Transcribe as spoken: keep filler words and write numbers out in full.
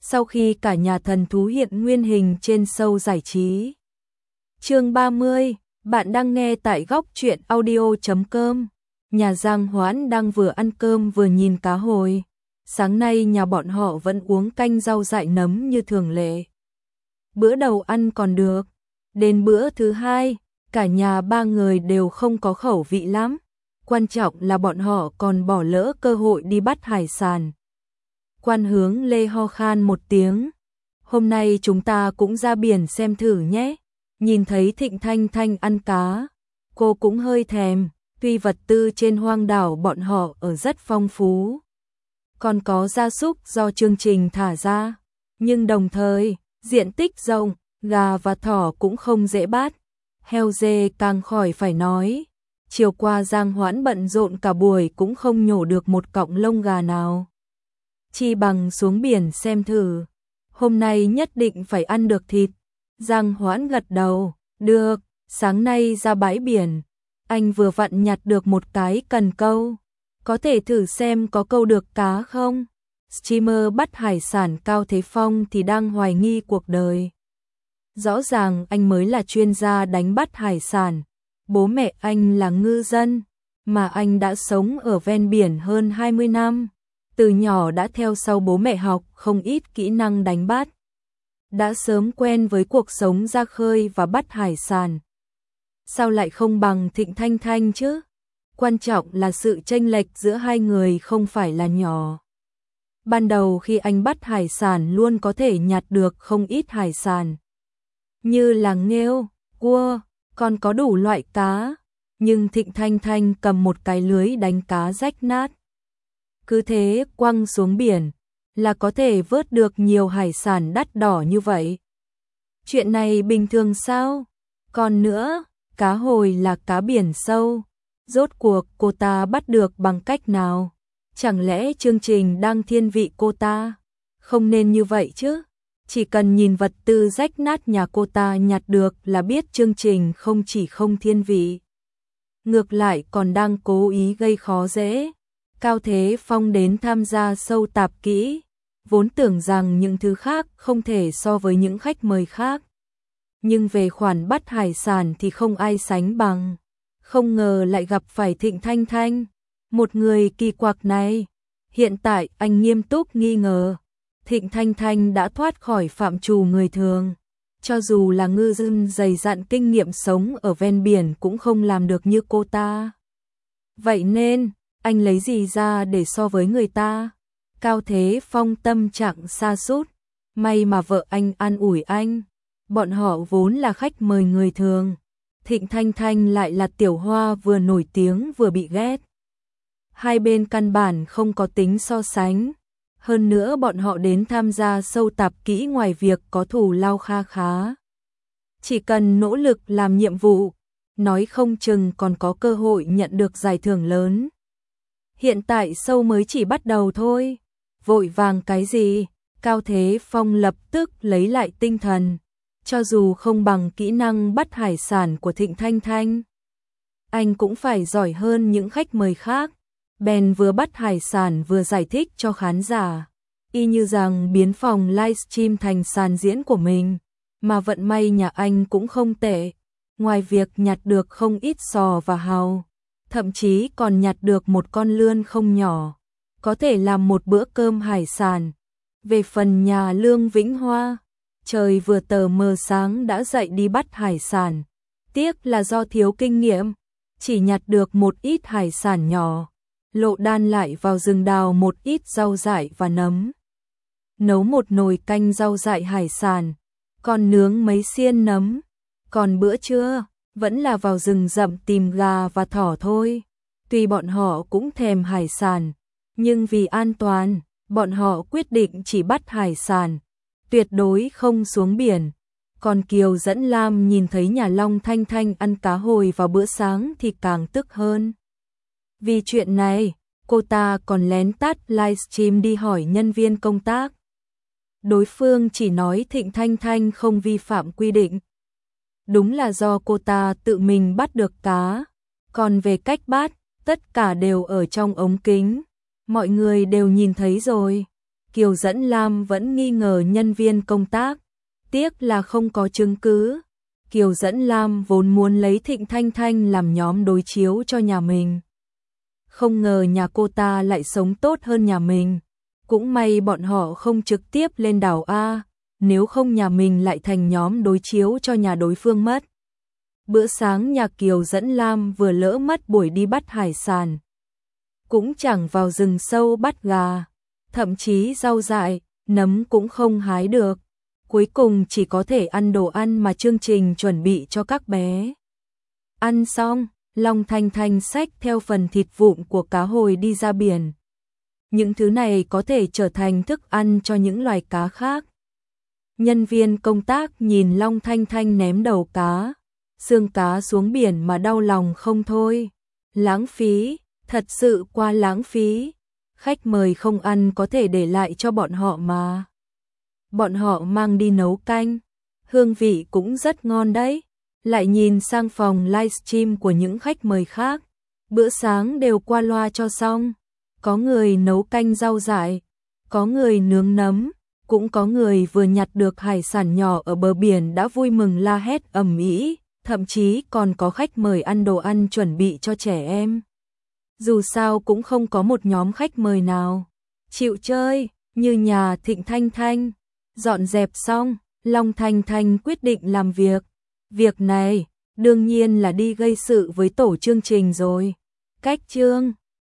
sau khi cả nhà thần thú hiện nguyên hình trên show giải trí. Chương ba mươi, bạn đang nghe tại góc truyện audio chấm com. Nhà Giang Hoãn đang vừa ăn cơm vừa nhìn cá hồi. Sáng nay nhà bọn họ vẫn uống canh rau dại nấm như thường lệ. Bữa đầu ăn còn được, đến bữa thứ hai, cả nhà ba người đều không có khẩu vị lắm. Quan trọng là bọn họ còn bỏ lỡ cơ hội đi bắt hải sản. Quan Hướng Lê ho khan một tiếng. Hôm nay chúng ta cũng ra biển xem thử nhé. Nhìn thấy Thịnh Thanh Thanh ăn cá, cô cũng hơi thèm. Tuy vật tư trên hoang đảo bọn họ ở rất phong phú, còn có gia súc do chương trình thả ra, nhưng đồng thời, diện tích rộng, gà và thỏ cũng không dễ bắt. Heo dê càng khỏi phải nói. Chiều qua Giang Hoãn bận rộn cả buổi cũng không nhổ được một cọng lông gà nào. Chi bằng xuống biển xem thử. Hôm nay nhất định phải ăn được thịt. Giang Hoãn gật đầu. Được, sáng nay ra bãi biển. Anh vừa vặn nhặt được một cái cần câu. Có thể thử xem có câu được cá không? Streamer bắt hải sản Cao Thế Phong thì đang hoài nghi cuộc đời. Rõ ràng anh mới là chuyên gia đánh bắt hải sản. Bố mẹ anh là ngư dân, mà anh đã sống ở ven biển hơn hai mươi năm. Từ nhỏ đã theo sau bố mẹ học không ít kỹ năng đánh bắt. Đã sớm quen với cuộc sống ra khơi và bắt hải sản. Sao lại không bằng Thịnh Thanh Thanh chứ? Quan trọng là sự chênh lệch giữa hai người không phải là nhỏ. Ban đầu khi anh bắt hải sản luôn có thể nhặt được không ít hải sản. Như là nghêu, cua, còn có đủ loại cá. Nhưng Thịnh Thanh Thanh cầm một cái lưới đánh cá rách nát. Cứ thế quăng xuống biển là có thể vớt được nhiều hải sản đắt đỏ như vậy. Chuyện này bình thường sao? Còn nữa, cá hồi là cá biển sâu. Rốt cuộc cô ta bắt được bằng cách nào? Chẳng lẽ chương trình đang thiên vị cô ta? Không nên như vậy chứ. Chỉ cần nhìn vật tư rách nát nhà cô ta nhặt được là biết chương trình không chỉ không thiên vị. Ngược lại còn đang cố ý gây khó dễ. Cao Thế Phong đến tham gia show tạp kỹ. Vốn tưởng rằng những thứ khác không thể so với những khách mời khác. Nhưng về khoản bắt hải sản thì không ai sánh bằng. Không ngờ lại gặp phải Thịnh Thanh Thanh. Một người kỳ quặc này. Hiện tại anh nghiêm túc nghi ngờ. Thịnh Thanh Thanh đã thoát khỏi phạm trù người thường. Cho dù là ngư dân dày dặn kinh nghiệm sống ở ven biển cũng không làm được như cô ta. Vậy nên, anh lấy gì ra để so với người ta? Cao Thế Phong tâm trạng sa sút. May mà vợ anh an ủi anh. Bọn họ vốn là khách mời người thường. Thịnh Thanh Thanh lại là tiểu hoa vừa nổi tiếng vừa bị ghét. Hai bên căn bản không có tính so sánh. Hơn nữa bọn họ đến tham gia show tạp kỹ ngoài việc có thù lao kha khá. Chỉ cần nỗ lực làm nhiệm vụ, nói không chừng còn có cơ hội nhận được giải thưởng lớn. Hiện tại show mới chỉ bắt đầu thôi. Vội vàng cái gì? Cao Thế Phong lập tức lấy lại tinh thần. Cho dù không bằng kỹ năng bắt hải sản của Thịnh Thanh Thanh, anh cũng phải giỏi hơn những khách mời khác. Bèn vừa bắt hải sản vừa giải thích cho khán giả, y như rằng biến phòng livestream thành sàn diễn của mình, mà vận may nhà anh cũng không tệ. Ngoài việc nhặt được không ít sò và hàu, thậm chí còn nhặt được một con lươn không nhỏ, có thể làm một bữa cơm hải sản. Về phần nhà Lương Vĩnh Hoa, trời vừa tờ mờ sáng đã dậy đi bắt hải sản. Tiếc là do thiếu kinh nghiệm, chỉ nhặt được một ít hải sản nhỏ. Lộ Đan lại vào rừng đào một ít rau dại và nấm. Nấu một nồi canh rau dại hải sản, còn nướng mấy xiên nấm. Còn bữa trưa, vẫn là vào rừng rậm tìm gà và thỏ thôi. Tuy bọn họ cũng thèm hải sản, nhưng vì an toàn, bọn họ quyết định chỉ bắt hải sản, tuyệt đối không xuống biển. Còn Kiều Dẫn Lam nhìn thấy nhà Long Thanh Thanh ăn cá hồi vào bữa sáng thì càng tức hơn. Vì chuyện này, cô ta còn lén tắt livestream đi hỏi nhân viên công tác. Đối phương chỉ nói Thịnh Thanh Thanh không vi phạm quy định. Đúng là do cô ta tự mình bắt được cá. Còn về cách bắt, tất cả đều ở trong ống kính. Mọi người đều nhìn thấy rồi. Kiều Dẫn Lam vẫn nghi ngờ nhân viên công tác, tiếc là không có chứng cứ. Kiều Dẫn Lam vốn muốn lấy Thịnh Thanh Thanh làm nhóm đối chiếu cho nhà mình. Không ngờ nhà cô ta lại sống tốt hơn nhà mình. Cũng may bọn họ không trực tiếp lên đảo A, nếu không nhà mình lại thành nhóm đối chiếu cho nhà đối phương mất. Bữa sáng nhà Kiều Dẫn Lam vừa lỡ mất buổi đi bắt hải sản. Cũng chẳng vào rừng sâu bắt gà, thậm chí rau dại, nấm cũng không hái được. Cuối cùng chỉ có thể ăn đồ ăn mà chương trình chuẩn bị cho các bé. Ăn xong, Long Thanh Thanh xách theo phần thịt vụn của cá hồi đi ra biển. Những thứ này có thể trở thành thức ăn cho những loài cá khác. Nhân viên công tác nhìn Long Thanh Thanh ném đầu cá, xương cá xuống biển mà đau lòng không thôi. Lãng phí, thật sự quá lãng phí. Khách mời không ăn có thể để lại cho bọn họ mà. Bọn họ mang đi nấu canh, hương vị cũng rất ngon đấy. Lại nhìn sang phòng livestream của những khách mời khác, bữa sáng đều qua loa cho xong. Có người nấu canh rau dại, có người nướng nấm, cũng có người vừa nhặt được hải sản nhỏ ở bờ biển đã vui mừng la hét ầm ĩ, thậm chí còn có khách mời ăn đồ ăn chuẩn bị cho trẻ em. Dù sao cũng không có một nhóm khách mời nào chịu chơi, như nhà Thịnh Thanh Thanh. Dọn dẹp xong, Long Thanh Thanh quyết định làm việc. Việc này, đương nhiên là đi gây sự với tổ chương trình rồi. Cách chương